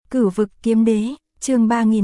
Cửu vực kiếm đế, chương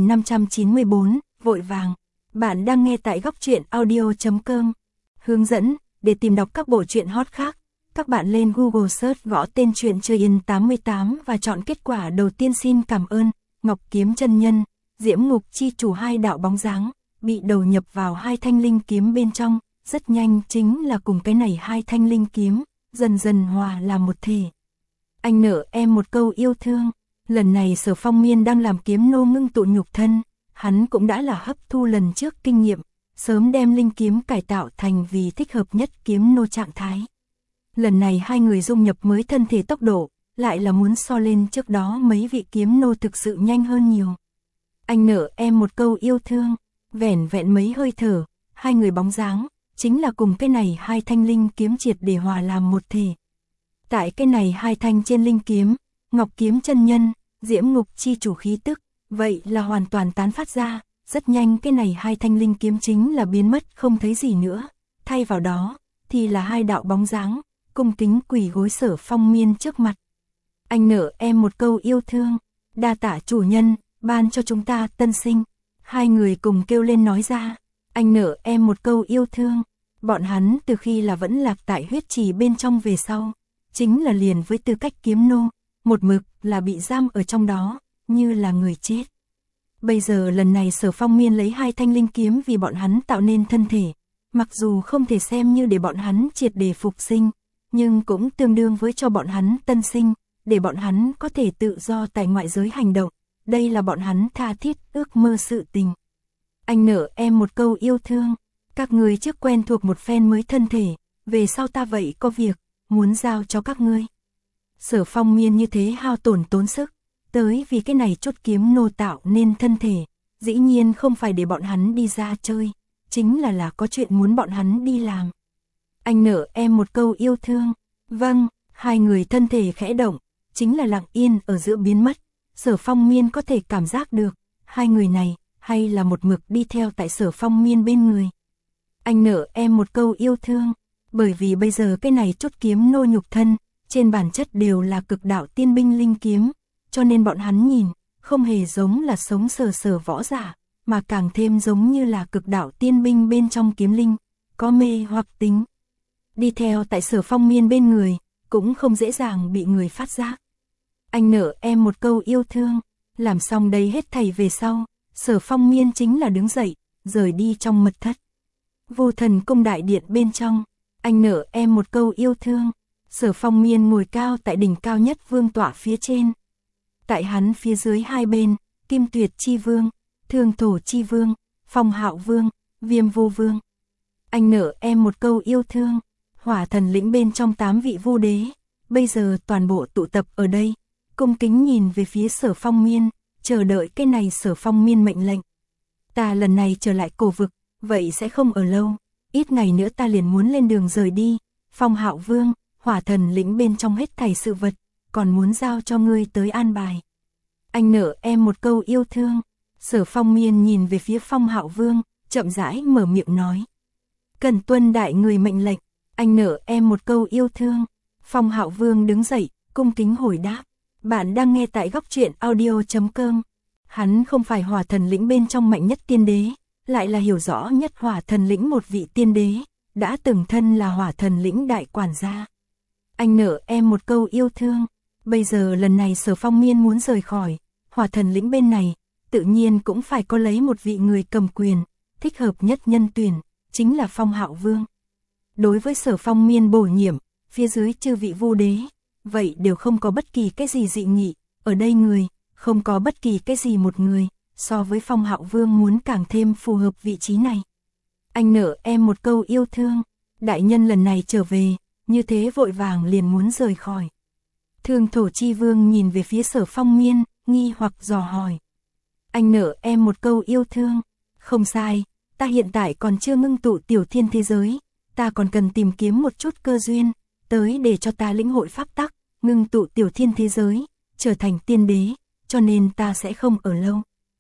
3594, vội vàng. Bạn đang nghe tại góc truyện audio.com. Hướng dẫn, để tìm đọc các bộ truyện hot khác, các bạn lên Google search gõ tên truyện Chơi Yên 88 và chọn kết quả đầu tiên. Xin cảm ơn. Ngọc Kiếm chân nhân, Diễm Ngục chi chủ hai đạo bóng dáng, bị đầu nhập vào hai thanh linh kiếm bên trong, rất nhanh chính là cùng cái này hai thanh linh kiếm, dần dần hòa làm một thể. Anh nợ em một câu yêu thương. Lần này Sở Phong Miên đang làm kiếm nô ngưng tụ nhục thân, hắn cũng đã là hấp thu lần trước kinh nghiệm, sớm đem linh kiếm cải tạo thành vì thích hợp nhất kiếm nô trạng thái. Lần này hai người dung nhập mới thân thể tốc độ, lại là muốn so lên trước đó mấy vị kiếm nô thực sự nhanh hơn nhiều. Anh nợ em một câu yêu thương, vẻn vẹn mấy hơi thở, hai người bóng dáng, chính là cùng cái này hai thanh linh kiếm triệt để hòa làm một thể. Tại cái này hai thanh trên linh kiếm, Ngọc Kiếm chân nhân, Diễm Ngục chi chủ khí tức, vậy là hoàn toàn tán phát ra, rất nhanh cái này hai thanh linh kiếm chính là biến mất không thấy gì nữa, thay vào đó, thì là hai đạo bóng dáng, cung kính quỳ gối Sở Phong Miên trước mặt. Anh nợ em một câu yêu thương, đa tạ chủ nhân, ban cho chúng ta tân sinh. Hai người cùng kêu lên nói ra, anh nợ em một câu yêu thương, bọn hắn từ khi là vẫn lạc tại huyết trì bên trong về sau, chính là liền với tư cách kiếm nô, một mực là bị giam ở trong đó, như là người chết. Bây giờ lần này Sở Phong Miên lấy hai thanh linh kiếm vì bọn hắn tạo nên thân thể, mặc dù không thể xem như để bọn hắn triệt để phục sinh, nhưng cũng tương đương với cho bọn hắn tân sinh, để bọn hắn có thể tự do tại ngoại giới hành động, đây là bọn hắn tha thiết ước mơ sự tình. Anh nợ em một câu yêu thương, các người trước quen thuộc một phen mới thân thể, về sau ta vậy có việc, muốn giao cho các ngươi. Sở Phong Miên như thế hao tổn tốn sức, tới vì cái này chốt kiếm nô tạo nên thân thể, dĩ nhiên không phải để bọn hắn đi ra chơi, chính là có chuyện muốn bọn hắn đi làm. Anh nợ em một câu yêu thương, vâng, hai người thân thể khẽ động, chính là lặng yên ở giữa biến mất, Sở Phong Miên có thể cảm giác được, hai người này, hay là một mực đi theo tại Sở Phong Miên bên người. Anh nợ em một câu yêu thương, bởi vì bây giờ cái này chốt kiếm nô nhục thân, trên bản chất đều là cực đạo tiên binh linh kiếm, cho nên bọn hắn nhìn, không hề giống là sống sờ sờ võ giả, mà càng thêm giống như là cực đạo tiên binh bên trong kiếm linh, có mê hoặc tính. Đi theo tại Sở Phong Miên bên người, cũng không dễ dàng bị người phát giác. Anh nợ em một câu yêu thương, làm xong đây hết thảy về sau, Sở Phong Miên chính là đứng dậy, rời đi trong mật thất. Vô Thần cung đại điện bên trong, anh nợ em một câu yêu thương, Sở Phong Miên ngồi cao tại đỉnh cao nhất vương tọa phía trên. Tại hắn phía dưới hai bên, Kim Tuyệt chi vương, Thương Thổ chi vương, Phong Hạo vương, Viêm Vô vương. Anh nợ em một câu yêu thương, Hỏa Thần lĩnh bên trong 8 vị vu đế, bây giờ toàn bộ tụ tập ở đây, cung kính nhìn về phía Sở Phong Miên, chờ đợi cái này Sở Phong Miên mệnh lệnh. Ta lần này trở lại cổ vực, vậy sẽ không ở lâu, ít ngày nữa ta liền muốn lên đường rời đi. Phong Hạo vương, Hỏa Thần lĩnh bên trong hết thảy sự vật, còn muốn giao cho ngươi tới an bài. Anh nợ em một câu yêu thương. Sở Phong Miên nhìn về phía Phong Hạo vương, chậm rãi mở miệng nói. Cần tuân đại người mệnh lệnh, anh nợ em một câu yêu thương. Phong Hạo vương đứng dậy, cung kính hồi đáp. Bạn đang nghe tại góc truyện audio.com. Hắn không phải Hỏa Thần lĩnh bên trong mạnh nhất tiên đế, lại là hiểu rõ nhất Hỏa Thần lĩnh một vị tiên đế, đã từng thân là Hỏa Thần lĩnh đại quản gia. Anh nợ em một câu yêu thương, bây giờ lần này Sở Phong Miên muốn rời khỏi Hỏa Thần lĩnh bên này, tự nhiên cũng phải có lấy một vị người cầm quyền, thích hợp nhất nhân tuyển, chính là Phong Hạo vương. Đối với Sở Phong Miên bổ nhiệm, phía dưới chư vị vu đế, vậy đều không có bất kỳ cái gì dị nghị, ở đây người, không có bất kỳ cái gì một người, so với Phong Hạo vương muốn càng thêm phù hợp vị trí này. Anh nợ em một câu yêu thương, đại nhân lần này trở về, như thế vội vàng liền muốn rời khỏi. Thương Thổ chi vương nhìn về phía Sở Phong Miên, nghi hoặc dò hỏi. Anh nợ em một câu yêu thương, không sai, ta hiện tại còn chưa ngưng tụ tiểu thiên thế giới, ta còn cần tìm kiếm một chút cơ duyên, tới để cho ta lĩnh hội pháp tắc, ngưng tụ tiểu thiên thế giới, trở thành tiên đế, cho nên ta sẽ không ở lâu.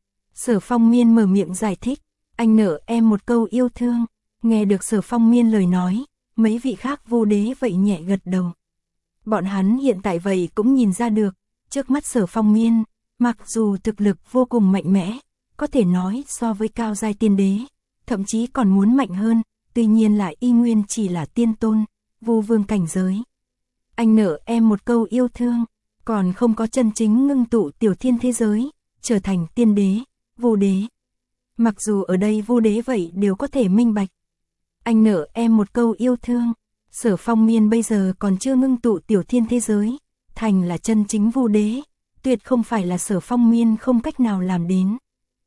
Sở Phong Miên mở miệng giải thích, anh nợ em một câu yêu thương, nghe được Sở Phong Miên lời nói, mấy vị khác vu đế vậy nhẹ gật đầu. Bọn hắn hiện tại vậy cũng nhìn ra được, trước mắt Sở Phong Miên, Mặc dù thực lực vô cùng mạnh mẽ, có thể nói so với cao giai tiên đế, thậm chí còn muốn mạnh hơn, tuy nhiên lại y nguyên chỉ là tiên tôn, Vu Vương cảnh giới. Anh nợ em một câu yêu thương, còn không có chân chính ngưng tụ tiểu thiên thế giới, trở thành tiên đế, Vu đế. Mặc dù ở đây Vu đế vậy đều có thể minh bạch. Anh nợ em một câu yêu thương, Sở Phong Miên bây giờ còn chưa ngưng tụ tiểu thiên thế giới, thành là chân chính Vu đế, tuyệt không phải là Sở Phong Miên không cách nào làm đến.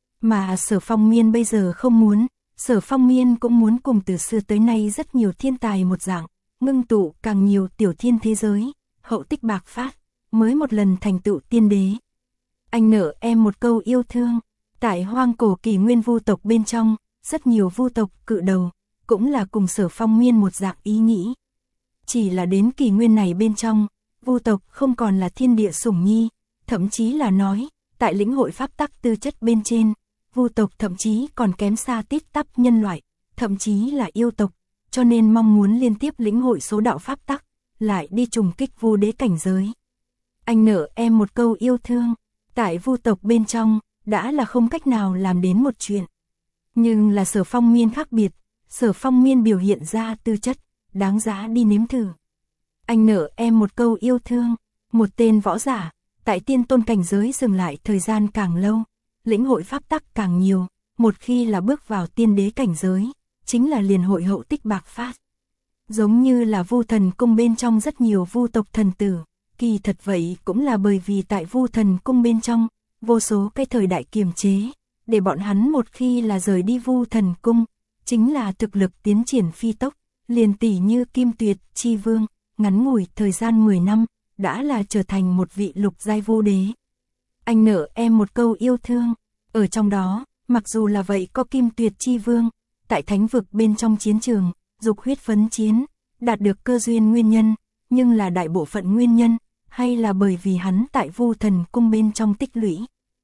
Mà Sở Phong Miên bây giờ không muốn, Sở Phong Miên cũng muốn cùng từ xưa tới nay rất nhiều thiên tài một dạng, ngưng tụ càng nhiều tiểu thiên thế giới, hậu tích bạc phát, mới một lần thành tựu tiên đế. Anh nợ em một câu yêu thương, tại hoang cổ kỷ nguyên vu tộc bên trong, rất nhiều vu tộc cự đầu, cũng là cùng Sở Phong Miên một dạng ý nghĩ. Chỉ là đến kỷ nguyên này bên trong, vu tộc không còn là thiên địa sủng nhi, thậm chí là nói, tại lĩnh hội pháp tắc tư chất bên trên, vu tộc thậm chí còn kém xa tít tắp nhân loại, thậm chí là yêu tộc, cho nên mong muốn liên tiếp lĩnh hội số đạo pháp tắc, lại đi trùng kích vu đế cảnh giới. Anh nợ em một câu yêu thương, tại vu tộc bên trong, đã là không cách nào làm đến một chuyện. Nhưng là Sở Phong Miên khác biệt, Sở Phong Miên biểu hiện ra tư chất, đáng giá đi nếm thử. Anh nợ em một câu yêu thương, một tên võ giả, tại tiên tôn cảnh giới dừng lại thời gian càng lâu, lĩnh hội pháp tắc càng nhiều, một khi là bước vào tiên đế cảnh giới, chính là liền hội hậu tích bạc phát. Giống như là Vu Thần Cung bên trong rất nhiều vu tộc thần tử, kỳ thật vậy cũng là bởi vì tại Vu Thần Cung bên trong, vô số cái thời đại kiềm chế, để bọn hắn một khi là rời đi Vu Thần Cung, chính là thực lực tiến triển phi tốc, liền tỷ như Kim Tuyệt Chi Vương, ngắn ngủi thời gian 10 năm, đã là trở thành một vị lục giai vu đế. Anh nợ em một câu yêu thương, ở trong đó, mặc dù là vậy có Kim Tuyệt Chi Vương, tại thánh vực bên trong chiến trường, dục huyết phấn chiến, đạt được cơ duyên nguyên nhân, nhưng là đại bộ phận nguyên nhân, hay là bởi vì hắn tại Vu Thần Cung bên trong tích lũy.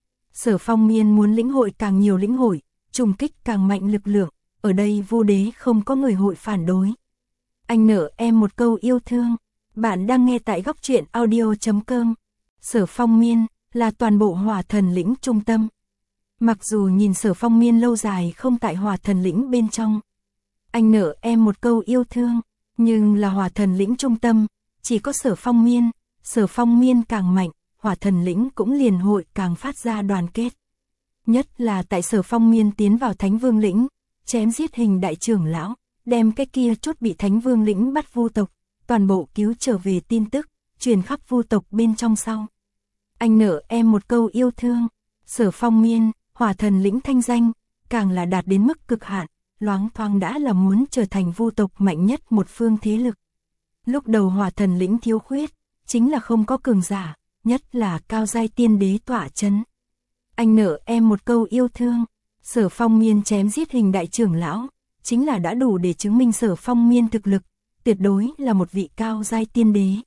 Sở Phong Miên muốn lĩnh hội càng nhiều lĩnh hội, trùng kích càng mạnh lực lượng, ở đây vu đế không có người hội phản đối. Anh nợ em một câu yêu thương, bạn đang nghe tại góc truyện audio.com. Sở Phong Miên là toàn bộ Hỏa Thần lĩnh trung tâm. Mặc dù nhìn Sở Phong Miên lâu dài không tại Hỏa Thần lĩnh bên trong, anh nợ em một câu yêu thương, nhưng là Hỏa Thần lĩnh trung tâm, chỉ có Sở Phong Miên, Sở Phong Miên càng mạnh, Hỏa Thần lĩnh cũng liền hội càng phát ra đoàn kết. Nhất là tại Sở Phong Miên tiến vào Thánh Vương lĩnh, chém giết Hình đại trưởng lão, đem cái kia chút bị Thánh Vương lĩnh bắt vu tộc, toàn bộ cứu trở về tin tức, truyền khắp vu tộc bên trong sau. Anh nợ em một câu yêu thương, Sở Phong Miên, Hỏa Thần lĩnh thanh danh, càng là đạt đến mức cực hạn, loáng thoáng đã là muốn trở thành vu tộc mạnh nhất một phương thế lực. Lúc đầu Hỏa Thần lĩnh thiếu khuyết, chính là không có cường giả, nhất là cao giai tiên đế tỏa chấn. Anh nợ em một câu yêu thương, Sở Phong Miên chém giết Hình đại trưởng lão, chính là đã đủ để chứng minh Sở Phong Miên thực lực, tuyệt đối là một vị cao giai tiên đế.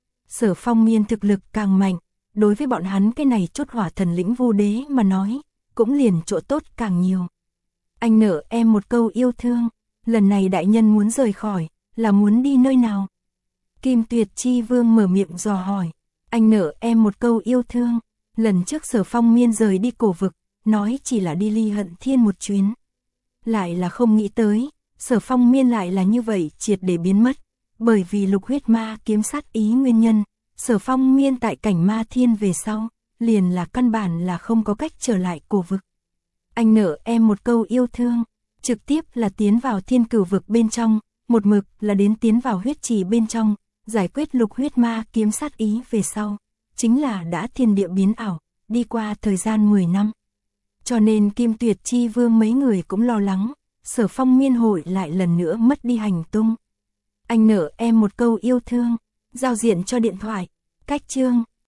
Sở Phong Miên thực lực càng mạnh, đối với bọn hắn cái này chốt Hỏa Thần lĩnh vu đế mà nói, cũng liền chỗ tốt càng nhiều. Anh nợ em một câu yêu thương, lần này đại nhân muốn rời khỏi, là muốn đi nơi nào? Kim Tuyệt Chi Vương mở miệng dò hỏi. Anh nợ em một câu yêu thương, lần trước Sở Phong Miên rời đi cổ vực, nói chỉ là đi Ly Hận Thiên một chuyến. Lại là không nghĩ tới, Sở Phong Miên lại là như vậy triệt để biến mất, bởi vì lục huyết ma kiếm sát ý nguyên nhân, Sở Phong Miên tại cảnh ma thiên về sau, liền là căn bản là không có cách trở lại cổ vực. Anh nợ em một câu yêu thương, trực tiếp là tiến vào thiên cửu vực bên trong, một mực là đến tiến vào huyết trì bên trong, giải quyết lục huyết ma kiếm sát ý về sau, chính là đã thiên địa biến ảo, đi qua thời gian 10 năm. Cho nên Kim Tuyệt Chi Vương mấy người cũng lo lắng, Sở Phong Miên hội lại lần nữa mất đi hành tung. Anh nợ em một câu yêu thương, giao diện cho điện thoại, cách chương.